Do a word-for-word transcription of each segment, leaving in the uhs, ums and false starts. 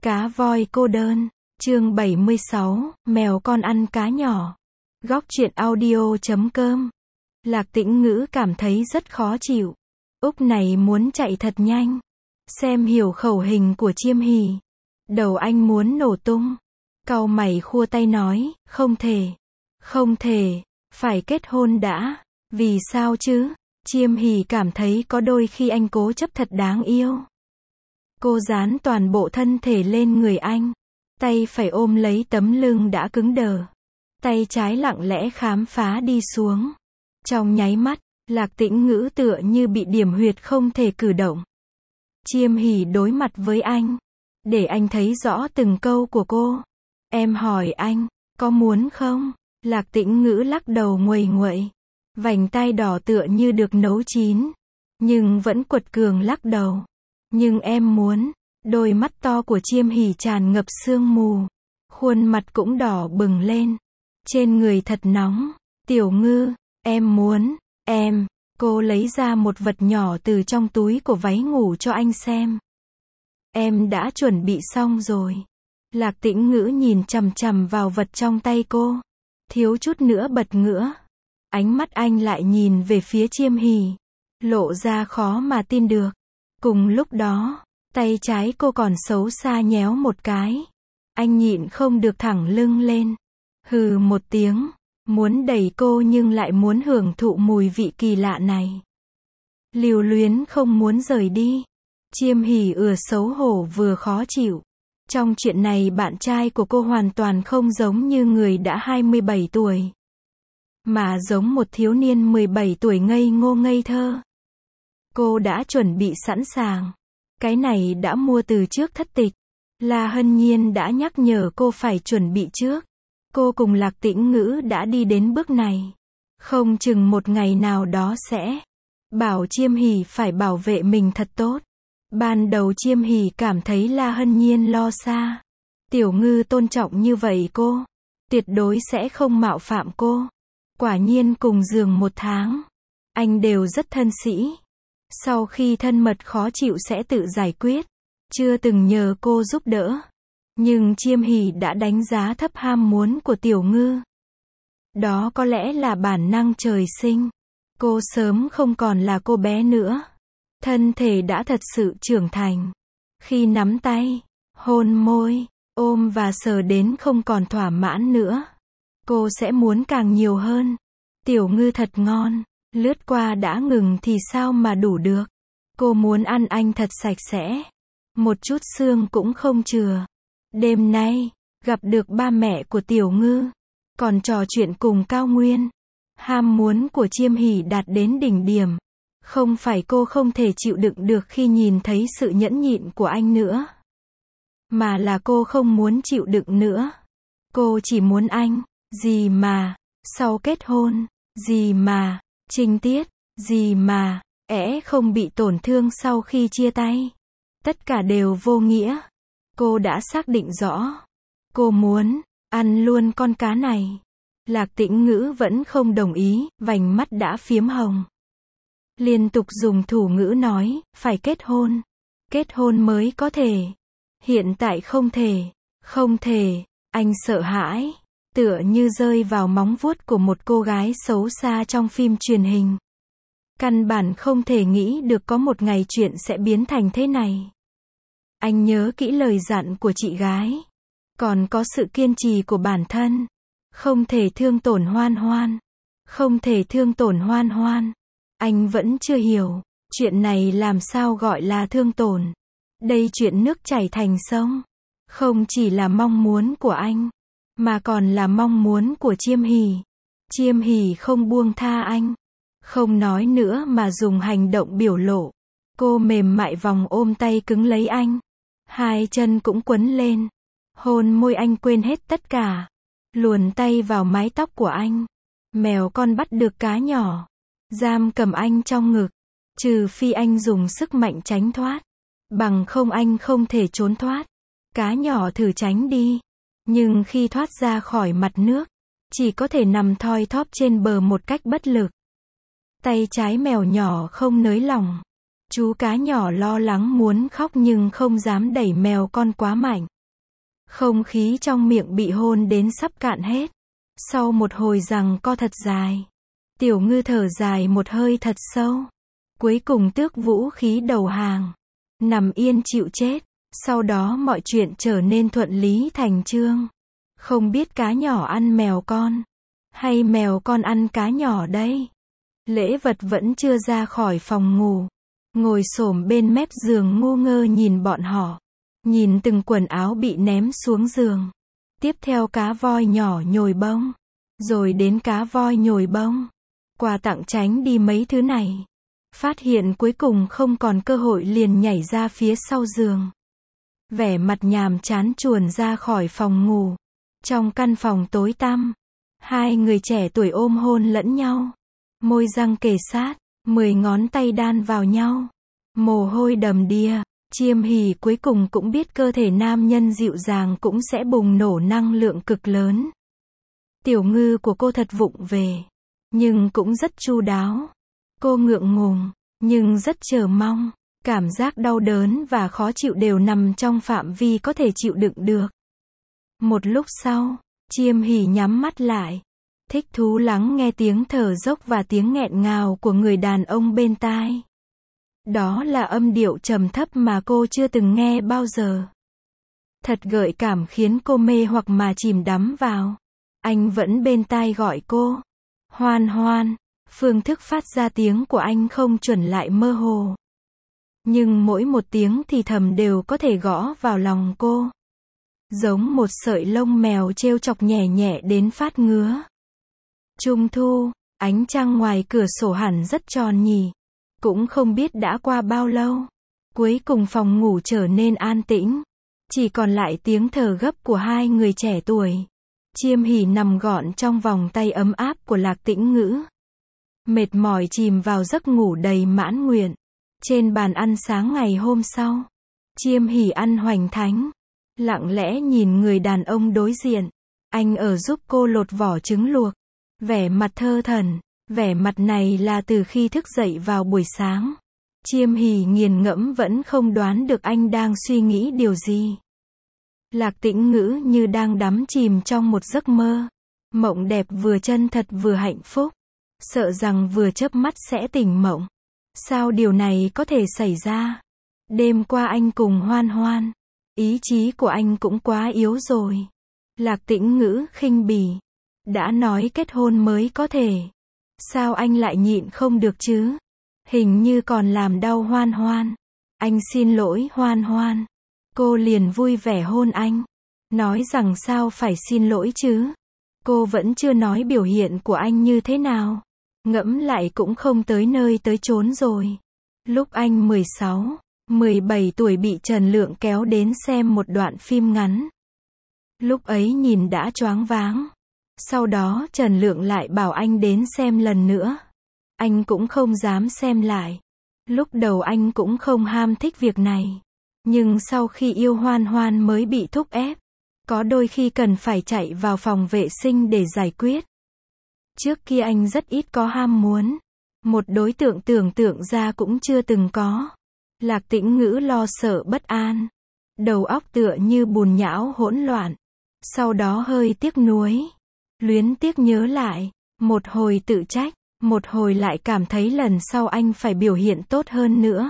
Cá voi cô đơn, chương bảy mươi sáu, mèo con ăn cá nhỏ. Góc truyện audio chấm com. Lạc Tĩnh Ngữ cảm thấy rất khó chịu. Úc này muốn chạy thật nhanh. Xem hiểu khẩu hình của Chiêm Hỉ. Đầu anh muốn nổ tung. Cau mày khua tay nói, không thể. Không thể, phải kết hôn đã. Vì sao chứ? Chiêm Hỉ cảm thấy có đôi khi anh cố chấp thật đáng yêu. Cô dán toàn bộ thân thể lên người anh. Tay phải ôm lấy tấm lưng đã cứng đờ. Tay trái lặng lẽ khám phá đi xuống. Trong nháy mắt, Lạc Tĩnh Ngữ tựa như bị điểm huyệt không thể cử động. Chiêm Hỉ đối mặt với anh. Để anh thấy rõ từng câu của cô. Em hỏi anh, có muốn không? Lạc Tĩnh Ngữ lắc đầu nguầy nguậy. Vành tai đỏ tựa như được nấu chín. Nhưng vẫn quật cường lắc đầu. Nhưng em muốn. Đôi mắt to của Chiêm Hỉ tràn ngập sương mù. Khuôn mặt cũng đỏ bừng lên. Trên người thật nóng. Tiểu Ngư, em muốn, em. Cô lấy ra một vật nhỏ từ trong túi của váy ngủ cho anh xem. Em đã chuẩn bị xong rồi. Lạc Tĩnh Ngữ nhìn chằm chằm vào vật trong tay cô. Thiếu chút nữa bật ngửa. Ánh mắt anh lại nhìn về phía Chiêm Hỉ. Lộ ra khó mà tin được. Cùng lúc đó, tay trái cô còn xấu xa nhéo một cái. Anh nhịn không được thẳng lưng lên. Hừ một tiếng. Muốn đẩy cô nhưng lại muốn hưởng thụ mùi vị kỳ lạ này. Lưu luyến không muốn rời đi. Chiêm Hỉ ừa xấu hổ vừa khó chịu. Trong chuyện này bạn trai của cô hoàn toàn không giống như người đã hai mươi bảy tuổi. Mà giống một thiếu niên mười bảy tuổi ngây ngô ngây thơ. Cô đã chuẩn bị sẵn sàng. Cái này đã mua từ trước thất tịch. La Hân Nhiên đã nhắc nhở cô phải chuẩn bị trước. Cô cùng Lạc Tĩnh Ngữ đã đi đến bước này. Không chừng một ngày nào đó sẽ bảo Chiêm Hỉ phải bảo vệ mình thật tốt. Ban đầu Chiêm Hỉ cảm thấy La Hân Nhiên lo xa. Tiểu Ngư tôn trọng như vậy cô. Tuyệt đối sẽ không mạo phạm cô. Quả nhiên cùng giường một tháng. Anh đều rất thân sĩ. Sau khi thân mật khó chịu sẽ tự giải quyết. Chưa từng nhờ cô giúp đỡ. Nhưng Chiêm Hỉ đã đánh giá thấp ham muốn của Tiểu Ngư. Đó có lẽ là bản năng trời sinh. Cô sớm không còn là cô bé nữa. Thân thể đã thật sự trưởng thành. Khi nắm tay, hôn môi, ôm và sờ đến không còn thỏa mãn nữa. Cô sẽ muốn càng nhiều hơn. Tiểu Ngư thật ngon. Lướt qua đã ngừng thì sao mà đủ được. Cô muốn ăn anh thật sạch sẽ. Một chút xương cũng không chừa. Đêm nay, gặp được ba mẹ của Tiểu Ngư. Còn trò chuyện cùng Cao Nguyên. Ham muốn của Chiêm Hỉ đạt đến đỉnh điểm. Không phải cô không thể chịu đựng được khi nhìn thấy sự nhẫn nhịn của anh nữa. Mà là cô không muốn chịu đựng nữa. Cô chỉ muốn anh. Gì mà, sau kết hôn. Gì mà, trinh tiết. Gì mà, ẽ không bị tổn thương sau khi chia tay. Tất cả đều vô nghĩa. Cô đã xác định rõ. Cô muốn ăn luôn con cá này. Lạc Tĩnh Ngữ vẫn không đồng ý, vành mắt đã phiếm hồng. Liên tục dùng thủ ngữ nói, phải kết hôn. Kết hôn mới có thể. Hiện tại không thể. Không thể. Anh sợ hãi. Tựa như rơi vào móng vuốt của một cô gái xấu xa trong phim truyền hình. Căn bản không thể nghĩ được có một ngày chuyện sẽ biến thành thế này. Anh nhớ kỹ lời dặn của chị gái. Còn có sự kiên trì của bản thân. Không thể thương tổn Hoan Hoan. Không thể thương tổn Hoan Hoan. Anh vẫn chưa hiểu. Chuyện này làm sao gọi là thương tổn. Đây chuyện nước chảy thành sông. Không chỉ là mong muốn của anh. Mà còn là mong muốn của Chiêm Hỉ. Chiêm Hỉ không buông tha anh. Không nói nữa mà dùng hành động biểu lộ. Cô mềm mại vòng ôm tay cứng lấy anh. Hai chân cũng quấn lên. Hôn môi anh quên hết tất cả. Luồn tay vào mái tóc của anh. Mèo con bắt được cá nhỏ. Giam cầm anh trong ngực. Trừ phi anh dùng sức mạnh tránh thoát. Bằng không anh không thể trốn thoát. Cá nhỏ thử tránh đi. Nhưng khi thoát ra khỏi mặt nước. Chỉ có thể nằm thoi thóp trên bờ một cách bất lực. Tay trái mèo nhỏ không nới lỏng. Chú cá nhỏ lo lắng muốn khóc nhưng không dám đẩy mèo con quá mạnh. Không khí trong miệng bị hôn đến sắp cạn hết. Sau một hồi giằng co thật dài, Tiểu Ngư thở dài một hơi thật sâu. Cuối cùng tước vũ khí đầu hàng, nằm yên chịu chết. Sau đó mọi chuyện trở nên thuận lý thành chương. Không biết cá nhỏ ăn mèo con, hay mèo con ăn cá nhỏ đây? Lễ vật vẫn chưa ra khỏi phòng ngủ, ngồi xổm bên mép giường ngu ngơ nhìn bọn họ. Nhìn từng quần áo bị ném xuống giường. Tiếp theo cá voi nhỏ nhồi bông. Rồi đến cá voi nhồi bông. Quà tặng tránh đi mấy thứ này. Phát hiện cuối cùng không còn cơ hội liền nhảy ra phía sau giường. Vẻ mặt nhàm chán chuồn ra khỏi phòng ngủ. Trong căn phòng tối tăm, hai người trẻ tuổi ôm hôn lẫn nhau. Môi răng kề sát, mười ngón tay đan vào nhau. Mồ hôi đầm đìa. Chiêm Hỉ cuối cùng cũng biết cơ thể nam nhân dịu dàng cũng sẽ bùng nổ năng lượng cực lớn. Tiểu Ngư của cô thật vụng về, nhưng cũng rất chu đáo. Cô ngượng ngùng, nhưng rất chờ mong. Cảm giác đau đớn và khó chịu đều nằm trong phạm vi có thể chịu đựng được. Một lúc sau, Chiêm Hỉ nhắm mắt lại, thích thú lắng nghe tiếng thở dốc và tiếng nghẹn ngào của người đàn ông bên tai. Đó là âm điệu trầm thấp mà cô chưa từng nghe bao giờ. Thật gợi cảm khiến cô mê hoặc mà chìm đắm vào. Anh vẫn bên tai gọi cô. Hoan Hoan. Phương thức phát ra tiếng của anh không chuẩn lại mơ hồ. Nhưng mỗi một tiếng thì thầm đều có thể gõ vào lòng cô. Giống một sợi lông mèo trêu chọc nhẹ nhẹ đến phát ngứa. Trung thu, ánh trăng ngoài cửa sổ hẳn rất tròn nhỉ. Cũng không biết đã qua bao lâu. Cuối cùng phòng ngủ trở nên an tĩnh. Chỉ còn lại tiếng thở gấp của hai người trẻ tuổi. Chiêm Hỉ nằm gọn trong vòng tay ấm áp của Lạc Tĩnh Ngữ. Mệt mỏi chìm vào giấc ngủ đầy mãn nguyện. Trên bàn ăn sáng ngày hôm sau, Chiêm Hỉ ăn hoành thánh. Lặng lẽ nhìn người đàn ông đối diện. Anh ở giúp cô lột vỏ trứng luộc. Vẻ mặt thơ thẩn. Vẻ mặt này là từ khi thức dậy vào buổi sáng. Chiêm Hỉ nghiền ngẫm vẫn không đoán được anh đang suy nghĩ điều gì. Lạc Tĩnh Ngữ như đang đắm chìm trong một giấc mơ. Mộng đẹp vừa chân thật vừa hạnh phúc. Sợ rằng vừa chớp mắt sẽ tỉnh mộng. Sao điều này có thể xảy ra? Đêm qua anh cùng Hoan Hoan. Ý chí của anh cũng quá yếu rồi. Lạc Tĩnh Ngữ khinh bỉ. Đã nói kết hôn mới có thể. Sao anh lại nhịn không được chứ? Hình như còn làm đau Hoan Hoan. Anh xin lỗi Hoan Hoan. Cô liền vui vẻ hôn anh. Nói rằng sao phải xin lỗi chứ? Cô vẫn chưa nói biểu hiện của anh như thế nào. Ngẫm lại cũng không tới nơi tới chốn rồi. Lúc anh mười sáu, mười bảy tuổi bị Trần Lượng kéo đến xem một đoạn phim ngắn. Lúc ấy nhìn đã choáng váng. Sau đó Trần Lượng lại bảo anh đến xem lần nữa. Anh cũng không dám xem lại. Lúc đầu anh cũng không ham thích việc này. Nhưng sau khi yêu Hoan Hoan mới bị thúc ép. Có đôi khi cần phải chạy vào phòng vệ sinh để giải quyết. Trước kia anh rất ít có ham muốn. Một đối tượng tưởng tượng ra cũng chưa từng có. Lạc Tĩnh Ngữ lo sợ bất an. Đầu óc tựa như bùn nhão hỗn loạn. Sau đó hơi tiếc nuối. Luyến tiếc nhớ lại. Một hồi tự trách. Một hồi lại cảm thấy lần sau anh phải biểu hiện tốt hơn nữa.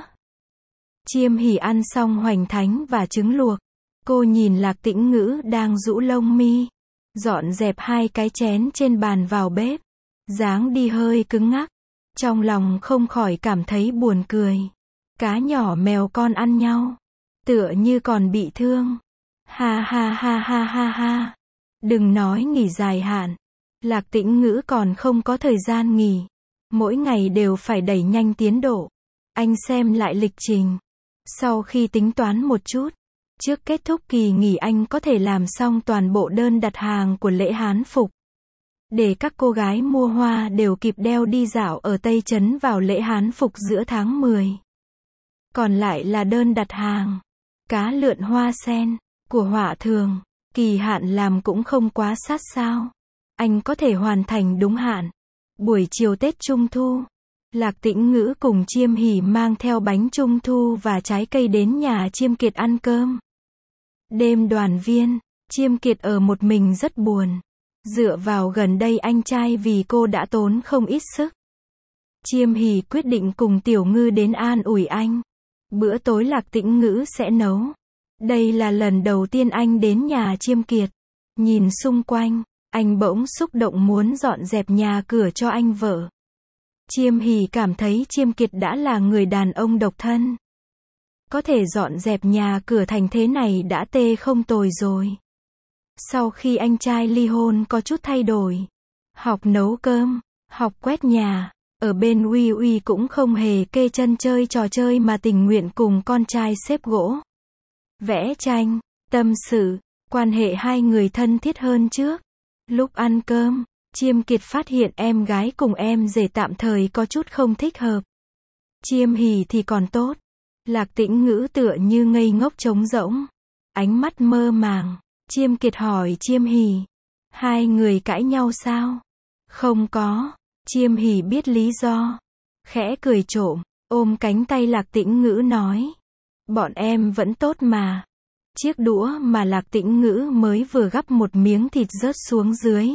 Chiêm Hỉ ăn xong hoành thánh và trứng luộc. Cô nhìn Lạc Tĩnh Ngữ đang rũ lông mi. Dọn dẹp hai cái chén trên bàn vào bếp. Dáng đi hơi cứng ngắc. Trong lòng không khỏi cảm thấy buồn cười. Cá nhỏ mèo con ăn nhau. Tựa như còn bị thương. Ha ha ha ha ha ha. Đừng nói nghỉ dài hạn. Lạc Tĩnh Ngữ còn không có thời gian nghỉ. Mỗi ngày đều phải đẩy nhanh tiến độ. Anh xem lại lịch trình. Sau khi tính toán một chút. Trước kết thúc kỳ nghỉ anh có thể làm xong toàn bộ đơn đặt hàng của lễ Hán phục. Để các cô gái mua hoa đều kịp đeo đi dạo ở Tây Trấn vào lễ Hán phục giữa tháng mười. Còn lại là đơn đặt hàng. Cá lượn hoa sen. Của Họa Thường. Kỳ hạn làm cũng không quá sát sao. Anh có thể hoàn thành đúng hạn. Buổi chiều Tết Trung Thu. Lạc Tĩnh Ngữ cùng Chiêm Hỉ mang theo bánh Trung Thu và trái cây đến nhà Chiêm Kiệt ăn cơm. Đêm đoàn viên. Chiêm Kiệt ở một mình rất buồn. Dựa vào gần đây anh trai vì cô đã tốn không ít sức. Chiêm Hỷ quyết định cùng Tiểu Ngư đến an ủi anh. Bữa tối Lạc Tĩnh Ngữ sẽ nấu. Đây là lần đầu tiên anh đến nhà Chiêm Kiệt. Nhìn xung quanh, anh bỗng xúc động muốn dọn dẹp nhà cửa cho anh vợ. Chiêm Hỷ cảm thấy Chiêm Kiệt đã là người đàn ông độc thân. Có thể dọn dẹp nhà cửa thành thế này đã tê không tồi rồi. Sau khi anh trai ly hôn có chút thay đổi. Học nấu cơm, học quét nhà. Ở bên Uy Uy cũng không hề kê chân chơi trò chơi mà tình nguyện cùng con trai xếp gỗ, vẽ tranh, tâm sự, quan hệ hai người thân thiết hơn trước. Lúc ăn cơm, Chiêm Kiệt phát hiện em gái cùng em rể tạm thời có chút không thích hợp. Chiêm Hỷ thì còn tốt. Lạc Tĩnh Ngữ tựa như ngây ngốc trống rỗng. Ánh mắt mơ màng. Chiêm Kiệt hỏi Chiêm Hỷ. Hai người cãi nhau sao? Không có. Chiêm Hỷ biết lý do. Khẽ cười trộm, ôm cánh tay Lạc Tĩnh Ngữ nói. Bọn em vẫn tốt mà. Chiếc đũa mà Lạc Tĩnh Ngữ mới vừa gắp một miếng thịt rớt xuống dưới.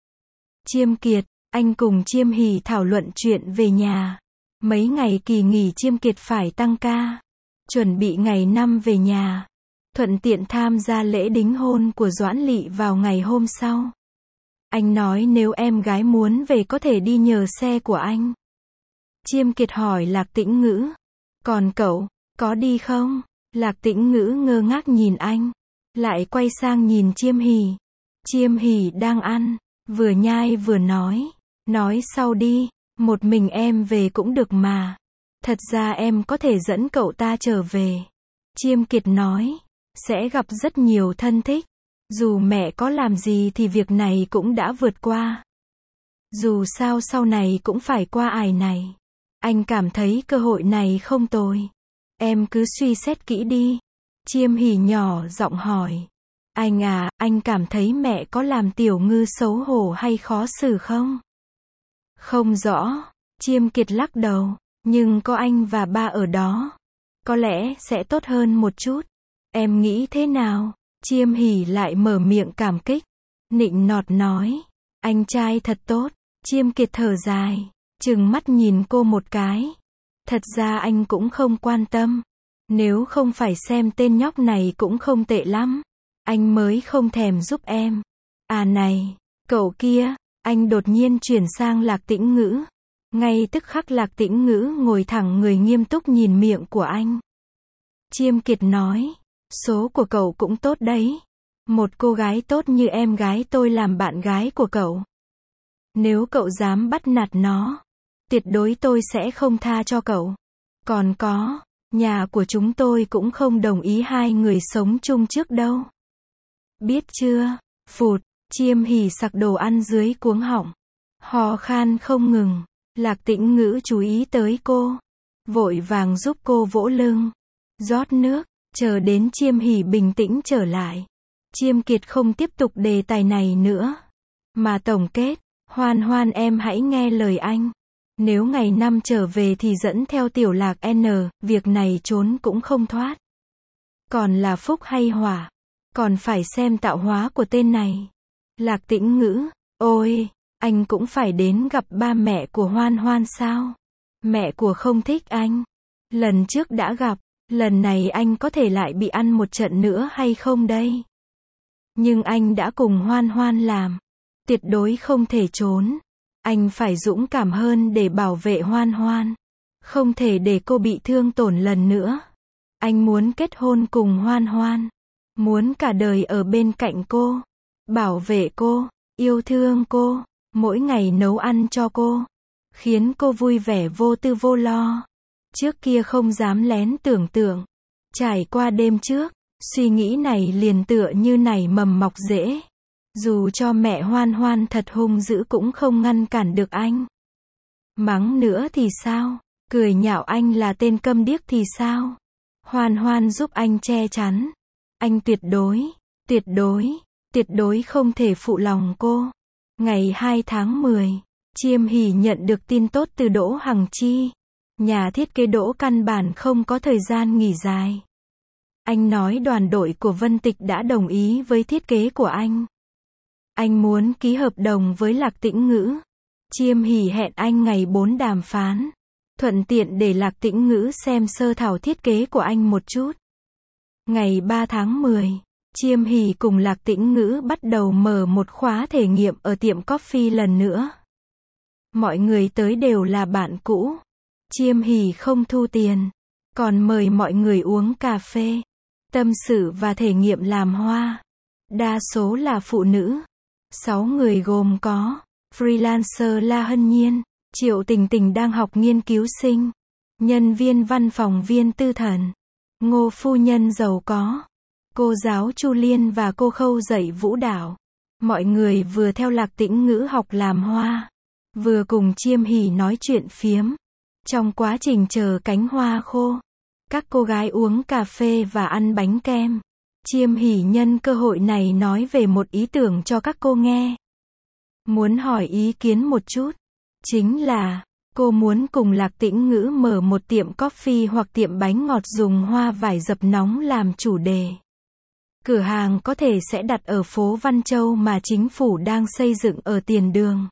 Chiêm Kiệt, anh cùng Chiêm Hỷ thảo luận chuyện về nhà. Mấy ngày kỳ nghỉ Chiêm Kiệt phải tăng ca. Chuẩn bị ngày năm về nhà. Thuận tiện tham gia lễ đính hôn của Doãn Lị vào ngày hôm sau. Anh nói nếu em gái muốn về có thể đi nhờ xe của anh. Chiêm Kiệt hỏi Lạc Tĩnh Ngữ. Còn cậu, có đi không? Lạc Tĩnh Ngữ ngơ ngác nhìn anh. Lại quay sang nhìn Chiêm Hỷ. Chiêm Hỷ đang ăn. Vừa nhai vừa nói. Nói sau đi. Một mình em về cũng được mà. Thật ra em có thể dẫn cậu ta trở về. Chiêm Kiệt nói. Sẽ gặp rất nhiều thân thích. Dù mẹ có làm gì thì việc này cũng đã vượt qua. Dù sao sau này cũng phải qua ải này. Anh cảm thấy cơ hội này không tồi. Em cứ suy xét kỹ đi. Chiêm Hỷ nhỏ giọng hỏi. Anh à, anh cảm thấy mẹ có làm Tiểu Ngư xấu hổ hay khó xử không? Không rõ. Chiêm Kiệt lắc đầu. Nhưng có anh và ba ở đó. Có lẽ sẽ tốt hơn một chút. Em nghĩ thế nào? Chiêm Hỷ lại mở miệng cảm kích. Nịnh nọt nói. Anh trai thật tốt. Chiêm Kiệt thở dài. Trừng mắt nhìn cô một cái. Thật ra anh cũng không quan tâm. Nếu không phải xem tên nhóc này cũng không tệ lắm. Anh mới không thèm giúp em. À này, cậu kia. Anh đột nhiên chuyển sang Lạc Tĩnh Ngữ. Ngay tức khắc Lạc Tĩnh Ngữ ngồi thẳng người nghiêm túc nhìn miệng của anh. Chiêm Kiệt nói. Số của cậu cũng tốt đấy. Một cô gái tốt như em gái tôi làm bạn gái của cậu. Nếu cậu dám bắt nạt nó, tuyệt đối tôi sẽ không tha cho cậu. Còn có, nhà của chúng tôi cũng không đồng ý hai người sống chung trước đâu. Biết chưa? Phụt, Chiêm Hỷ sặc đồ ăn dưới cuống họng. Hò khan không ngừng. Lạc Tĩnh Ngữ chú ý tới cô. Vội vàng giúp cô vỗ lưng. Rót nước. Chờ đến Chiêm Hỷ bình tĩnh trở lại. Chiêm Kiệt không tiếp tục đề tài này nữa. Mà tổng kết. Hoan Hoan em hãy nghe lời anh. Nếu ngày năm trở về thì dẫn theo Tiểu Lạc N. Việc này trốn cũng không thoát. Còn là phúc hay họa. Còn phải xem tạo hóa của tên này. Lạc Tĩnh Ngữ. Ôi, anh cũng phải đến gặp ba mẹ của Hoan Hoan sao? Mẹ của không thích anh. Lần trước đã gặp. Lần này anh có thể lại bị ăn một trận nữa hay không đây? Nhưng anh đã cùng Hoan Hoan làm. Tuyệt đối không thể trốn. Anh phải dũng cảm hơn để bảo vệ Hoan Hoan. Không thể để cô bị thương tổn lần nữa. Anh muốn kết hôn cùng Hoan Hoan. Muốn cả đời ở bên cạnh cô. Bảo vệ cô. Yêu thương cô. Mỗi ngày nấu ăn cho cô. Khiến cô vui vẻ vô tư vô lo. Trước kia không dám lén tưởng tượng. Trải qua đêm trước, suy nghĩ này liền tựa như nảy mầm mọc rễ. Dù cho mẹ Hoan Hoan thật hung dữ cũng không ngăn cản được anh. Mắng nữa thì sao? Cười nhạo anh là tên câm điếc thì sao? Hoan Hoan giúp anh che chắn. Anh tuyệt đối, tuyệt đối, tuyệt đối không thể phụ lòng cô. Ngày hai tháng mười, Chiêm Hỷ nhận được tin tốt từ Đỗ Hằng Chi. Nhà thiết kế Đỗ căn bản không có thời gian nghỉ dài. Anh nói đoàn đội của Vân Tịch đã đồng ý với thiết kế của anh. Anh muốn ký hợp đồng với Lạc Tĩnh Ngữ. Chiêm Hỷ hẹn anh ngày bốn đàm phán. Thuận tiện để Lạc Tĩnh Ngữ xem sơ thảo thiết kế của anh một chút. Ngày ba tháng mười, Chiêm Hỷ cùng Lạc Tĩnh Ngữ bắt đầu mở một khóa thể nghiệm ở tiệm coffee lần nữa. Mọi người tới đều là bạn cũ. Chiêm Hỷ không thu tiền, còn mời mọi người uống cà phê, tâm sự và thể nghiệm làm hoa. Đa số là phụ nữ. Sáu người gồm có freelancer La Hân Nhiên, Triệu Tình Tình đang học nghiên cứu sinh, nhân viên văn phòng Viên Tư Thần, Ngô phu nhân giàu có, cô giáo Chu Liên và cô Khâu dạy vũ đạo. Mọi người vừa theo Lạc Tĩnh Ngữ học làm hoa, vừa cùng Chiêm Hỷ nói chuyện phiếm. Trong quá trình chờ cánh hoa khô, các cô gái uống cà phê và ăn bánh kem. Chiêm Hỷ nhân cơ hội này nói về một ý tưởng cho các cô nghe. Muốn hỏi ý kiến một chút. Chính là, cô muốn cùng Lạc Tĩnh Ngữ mở một tiệm coffee hoặc tiệm bánh ngọt dùng hoa vải dập nóng làm chủ đề. Cửa hàng có thể sẽ đặt ở phố Văn Châu mà chính phủ đang xây dựng ở tiền đường.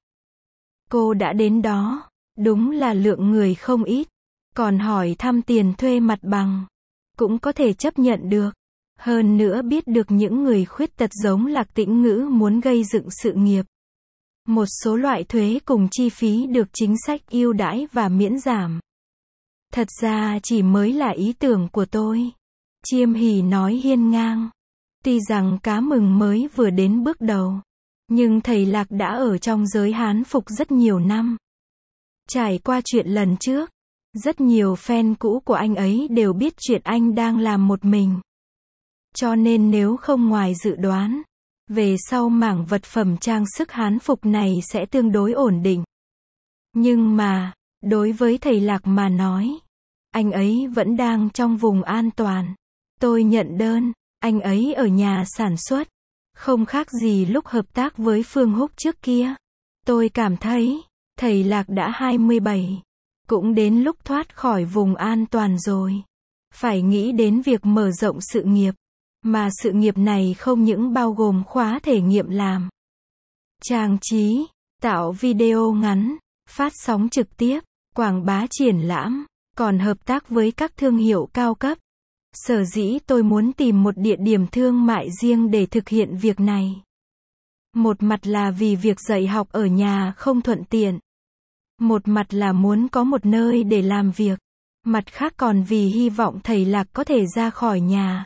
Cô đã đến đó, đúng là lượng người không ít. Còn hỏi thăm tiền thuê mặt bằng, cũng có thể chấp nhận được. Hơn nữa biết được những người khuyết tật giống Lạc Tĩnh Ngữ muốn gây dựng sự nghiệp. Một số loại thuế cùng chi phí được chính sách ưu đãi và miễn giảm. Thật ra chỉ mới là ý tưởng của tôi. Chiêm Hỷ nói hiên ngang. Tuy rằng cá mừng mới vừa đến bước đầu, nhưng thầy Lạc đã ở trong giới Hán phục rất nhiều năm. Trải qua chuyện lần trước, rất nhiều fan cũ của anh ấy đều biết chuyện anh đang làm một mình. Cho nên nếu không ngoài dự đoán, về sau mảng vật phẩm trang sức Hán phục này sẽ tương đối ổn định. Nhưng mà, đối với thầy Lạc mà nói, anh ấy vẫn đang trong vùng an toàn. Tôi nhận đơn, anh ấy ở nhà sản xuất, không khác gì lúc hợp tác với Phương Húc trước kia. Tôi cảm thấy, thầy Lạc đã hai mươi bảy, cũng đến lúc thoát khỏi vùng an toàn rồi. Phải nghĩ đến việc mở rộng sự nghiệp. Mà sự nghiệp này không những bao gồm khóa thể nghiệm làm trang trí, tạo video ngắn, phát sóng trực tiếp, quảng bá triển lãm, còn hợp tác với các thương hiệu cao cấp. Sở dĩ tôi muốn tìm một địa điểm thương mại riêng để thực hiện việc này. Một mặt là vì việc dạy học ở nhà không thuận tiện. Một mặt là muốn có một nơi để làm việc. Mặt khác còn vì hy vọng thầy Lạc có thể ra khỏi nhà.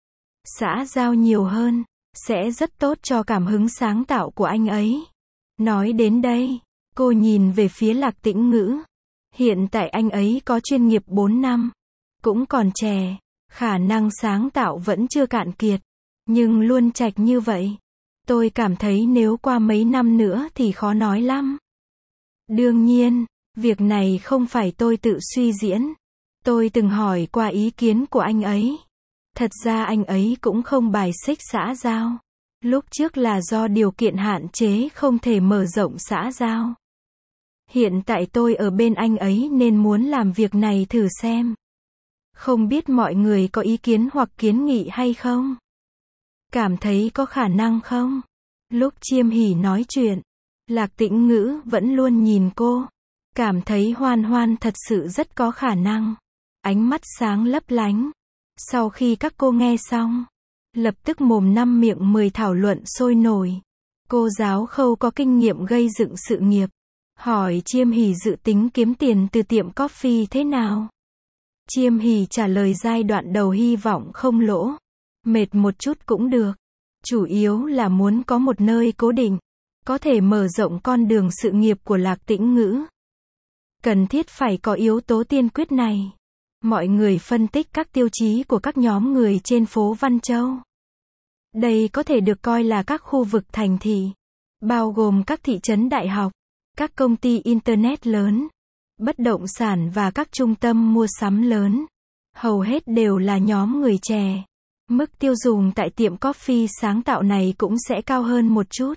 Xã giao nhiều hơn, sẽ rất tốt cho cảm hứng sáng tạo của anh ấy. Nói đến đây, cô nhìn về phía Lạc Tĩnh Ngữ. Hiện tại anh ấy có chuyên nghiệp bốn năm, cũng còn trẻ, khả năng sáng tạo vẫn chưa cạn kiệt, nhưng luôn trạch như vậy. Tôi cảm thấy nếu qua mấy năm nữa thì khó nói lắm. Đương nhiên, việc này không phải tôi tự suy diễn. Tôi từng hỏi qua ý kiến của anh ấy. Thật ra anh ấy cũng không bài xích xã giao. Lúc trước là do điều kiện hạn chế không thể mở rộng xã giao. Hiện tại tôi ở bên anh ấy nên muốn làm việc này thử xem. Không biết mọi người có ý kiến hoặc kiến nghị hay không? Cảm thấy có khả năng không? Lúc Chiêm Hỷ nói chuyện, Lạc Tĩnh Ngữ vẫn luôn nhìn cô. Cảm thấy Hoan Hoan thật sự rất có khả năng. Ánh mắt sáng lấp lánh. Sau khi các cô nghe xong, lập tức mồm năm miệng mười thảo luận sôi nổi. Cô giáo Khâu có kinh nghiệm gây dựng sự nghiệp. Hỏi Chiêm Hỷ dự tính kiếm tiền từ tiệm coffee thế nào? Chiêm Hỷ trả lời giai đoạn đầu hy vọng không lỗ. Mệt một chút cũng được. Chủ yếu là muốn có một nơi cố định. Có thể mở rộng con đường sự nghiệp của Lạc Tĩnh Ngữ. Cần thiết phải có yếu tố tiên quyết này. Mọi người phân tích các tiêu chí của các nhóm người trên phố Văn Châu. Đây có thể được coi là các khu vực thành thị, bao gồm các thị trấn đại học, các công ty Internet lớn, bất động sản và các trung tâm mua sắm lớn. Hầu hết đều là nhóm người trẻ. Mức tiêu dùng tại tiệm coffee sáng tạo này cũng sẽ cao hơn một chút.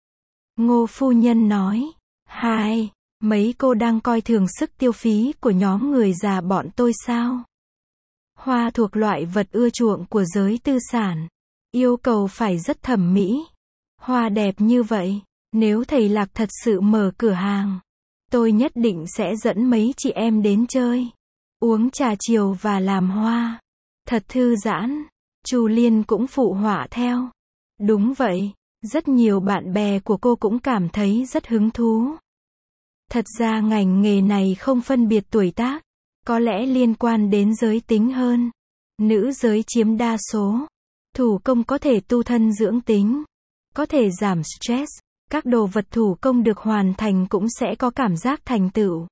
Ngô phu nhân nói, hai, mấy cô đang coi thường sức tiêu phí của nhóm người già bọn tôi sao? Hoa thuộc loại vật ưa chuộng của giới tư sản. Yêu cầu phải rất thẩm mỹ. Hoa đẹp như vậy, nếu thầy Lạc thật sự mở cửa hàng, tôi nhất định sẽ dẫn mấy chị em đến chơi, uống trà chiều và làm hoa. Thật thư giãn. Chu Liên cũng phụ họa theo. Đúng vậy, rất nhiều bạn bè của cô cũng cảm thấy rất hứng thú. Thật ra ngành nghề này không phân biệt tuổi tác, có lẽ liên quan đến giới tính hơn. Nữ giới chiếm đa số. Thủ công có thể tu thân dưỡng tính, có thể giảm stress, các đồ vật thủ công được hoàn thành cũng sẽ có cảm giác thành tựu.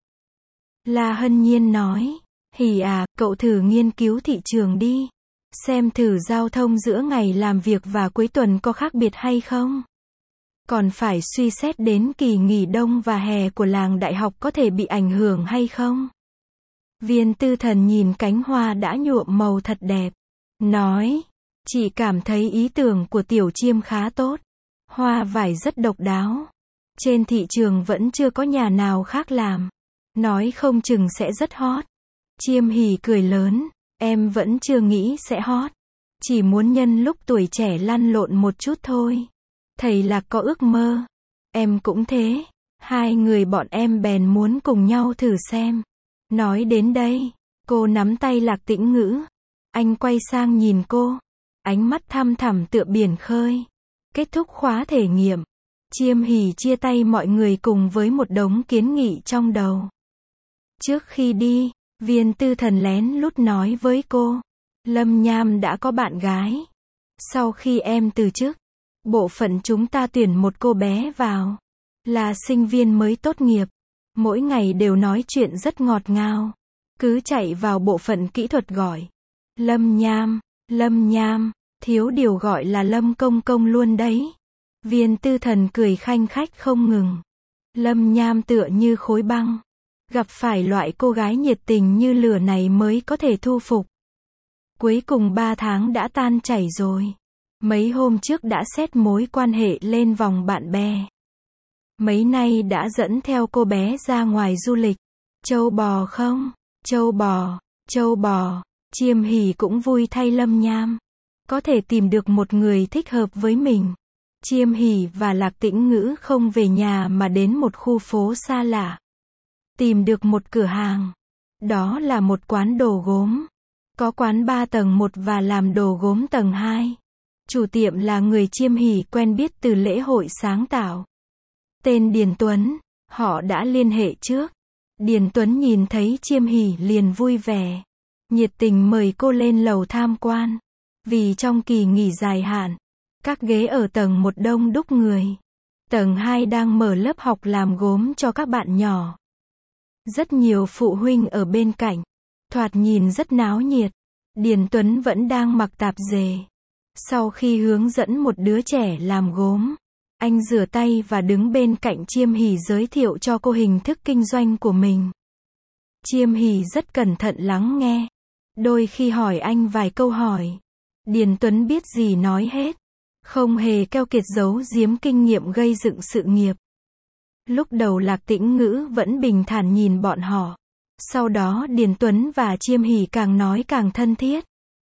La Hân Nhiên nói, Hỉ à, cậu thử nghiên cứu thị trường đi. Xem thử giao thông giữa ngày làm việc và cuối tuần có khác biệt hay không. Còn phải suy xét đến kỳ nghỉ đông và hè của làng đại học có thể bị ảnh hưởng hay không. Viên Tư Thần nhìn cánh hoa đã nhuộm màu thật đẹp. Nói, chị cảm thấy ý tưởng của Tiểu Chiêm khá tốt. Hoa vải rất độc đáo. Trên thị trường vẫn chưa có nhà nào khác làm. Nói không chừng sẽ rất hot. Chiêm Hỉ cười lớn, em vẫn chưa nghĩ sẽ hot. Chỉ muốn nhân lúc tuổi trẻ lăn lộn một chút thôi. Thầy Lạc có ước mơ. Em cũng thế. Hai người bọn em bèn muốn cùng nhau thử xem. Nói đến đây, cô nắm tay Lạc Tĩnh Ngữ. Anh quay sang nhìn cô. Ánh mắt thăm thẳm tựa biển khơi. Kết thúc khóa thể nghiệm. Chiêm Hỉ chia tay mọi người cùng với một đống kiến nghị trong đầu. Trước khi đi, Viên Tư Thần lén lút nói với cô. Lâm Nham đã có bạn gái. Sau khi em từ chức, bộ phận chúng ta tuyển một cô bé vào. Là sinh viên mới tốt nghiệp. Mỗi ngày đều nói chuyện rất ngọt ngào. Cứ chạy vào bộ phận kỹ thuật gọi. Lâm Nham, Lâm Nham, thiếu điều gọi là Lâm Công Công luôn đấy. Viên Tư Thần cười khanh khách không ngừng. Lâm Nham tựa như khối băng. Gặp phải loại cô gái nhiệt tình như lửa này mới có thể thu phục. Cuối cùng ba tháng đã tan chảy rồi. Mấy hôm trước đã xét mối quan hệ lên vòng bạn bè. Mấy nay đã dẫn theo cô bé ra ngoài du lịch. Châu bò không? Châu bò, châu bò. Chiêm Hỉ cũng vui thay Lâm Nham. Có thể tìm được một người thích hợp với mình. Chiêm Hỉ và Lạc Tĩnh Ngữ không về nhà mà đến một khu phố xa lạ. Tìm được một cửa hàng. Đó là một quán đồ gốm. Có quán ba tầng một và làm đồ gốm tầng hai. Chủ tiệm là người Chiêm Hỉ quen biết từ lễ hội sáng tạo. Tên Điền Tuấn. Họ đã liên hệ trước. Điền Tuấn nhìn thấy Chiêm Hỉ liền vui vẻ. Nhiệt tình mời cô lên lầu tham quan. Vì trong kỳ nghỉ dài hạn, các ghế ở tầng một đông đúc người. Tầng hai đang mở lớp học làm gốm cho các bạn nhỏ. Rất nhiều phụ huynh ở bên cạnh. Thoạt nhìn rất náo nhiệt. Điền Tuấn vẫn đang mặc tạp dề. Sau khi hướng dẫn một đứa trẻ làm gốm, anh rửa tay và đứng bên cạnh Chiêm Hỉ giới thiệu cho cô hình thức kinh doanh của mình. Chiêm Hỉ rất cẩn thận lắng nghe. Đôi khi hỏi anh vài câu hỏi. Điền Tuấn biết gì nói hết. Không hề keo kiệt giấu giếm kinh nghiệm gây dựng sự nghiệp. Lúc đầu Lạc Tĩnh Ngữ vẫn bình thản nhìn bọn họ. Sau đó Điền Tuấn và Chiêm Hỉ càng nói càng thân thiết.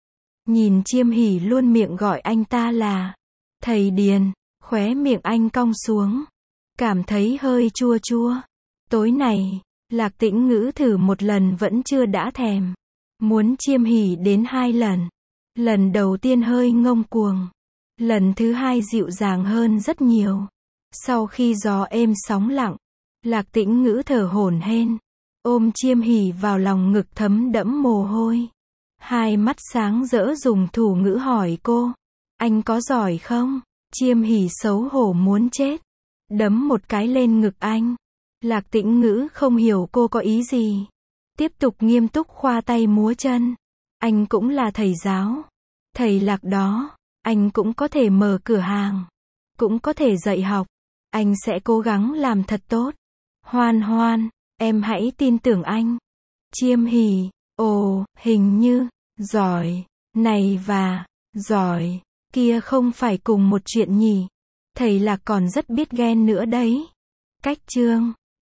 Nhìn Chiêm Hỉ luôn miệng gọi anh ta là thầy Điền, khóe miệng anh cong xuống. Cảm thấy hơi chua chua. Tối này, Lạc Tĩnh Ngữ thử một lần vẫn chưa đã thèm. Muốn Chiêm Hỉ đến hai lần. Lần đầu tiên hơi ngông cuồng. Lần thứ hai dịu dàng hơn rất nhiều. Sau khi gió êm sóng lặng, Lạc Tĩnh Ngữ thở hổn hển, ôm Chiêm Hỉ vào lòng ngực thấm đẫm mồ hôi. Hai mắt sáng rỡ dùng thủ ngữ hỏi cô, anh có giỏi không? Chiêm Hỉ xấu hổ muốn chết, đấm một cái lên ngực anh. Lạc Tĩnh Ngữ không hiểu cô có ý gì. Tiếp tục nghiêm túc khoa tay múa chân. Anh cũng là thầy giáo. Thầy Lạc đó, anh cũng có thể mở cửa hàng. Cũng có thể dạy học. Anh sẽ cố gắng làm thật tốt. Hoan Hoan, em hãy tin tưởng anh. Chiêm Hỉ, ồ, hình như, giỏi, này và, giỏi, kia không phải cùng một chuyện nhỉ. Thầy Lạc còn rất biết ghen nữa đấy. Cách chương